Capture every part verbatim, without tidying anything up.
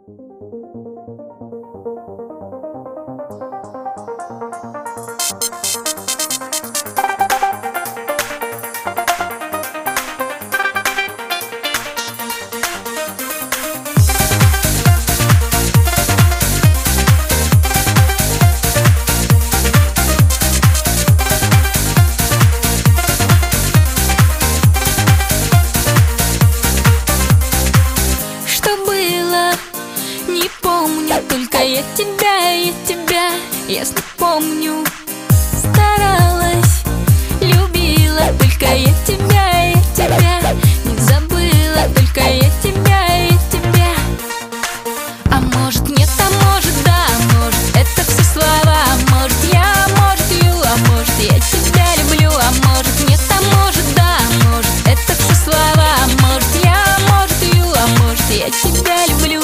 Только я тебя, я тебя, ясно помню. Старалась, любила, только я тебя, я тебя не забыла, только я тебя, я тебя. А может нет, а может да, может это все слова. Может я, может ю, а может я тебя люблю. А может нет, а может да, может это все слова. Может я, может ю, а может я тебя люблю.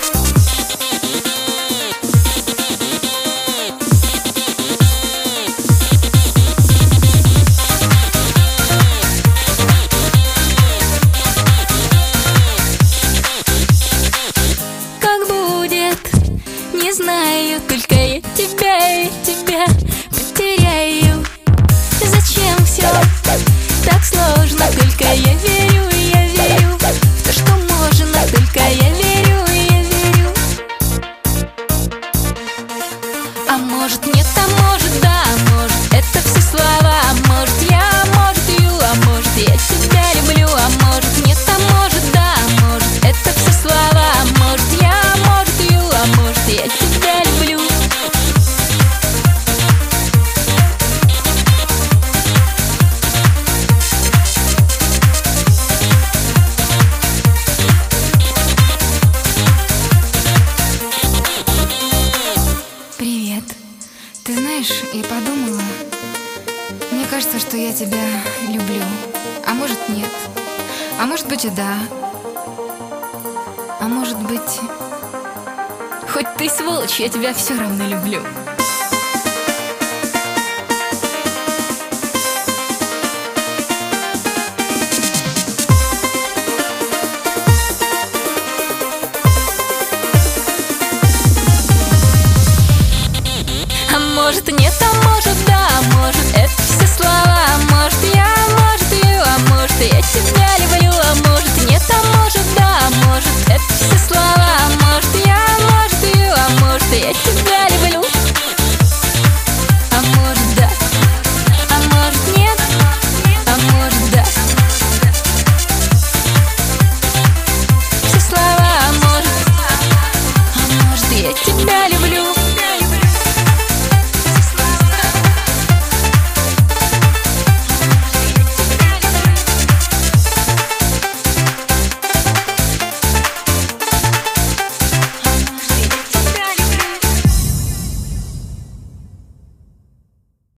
Не знаю, только я тебя, я тебя потеряю. Зачем все так сложно? Только я верю, я верю в то, что можно. Только я верю, я верю. А может нет, а может да, может это все слова. Может я, может ю, а может я тебя люблю. А может нет, а может да, может это все слова. Может я, может ю, а может я тебя люблю. Привет. Ты знаешь, я подумала, мне кажется, что я тебя люблю. А может нет. А может быть и да. А может быть... Хоть ты сволочь, я тебя все равно люблю. А может нет, а может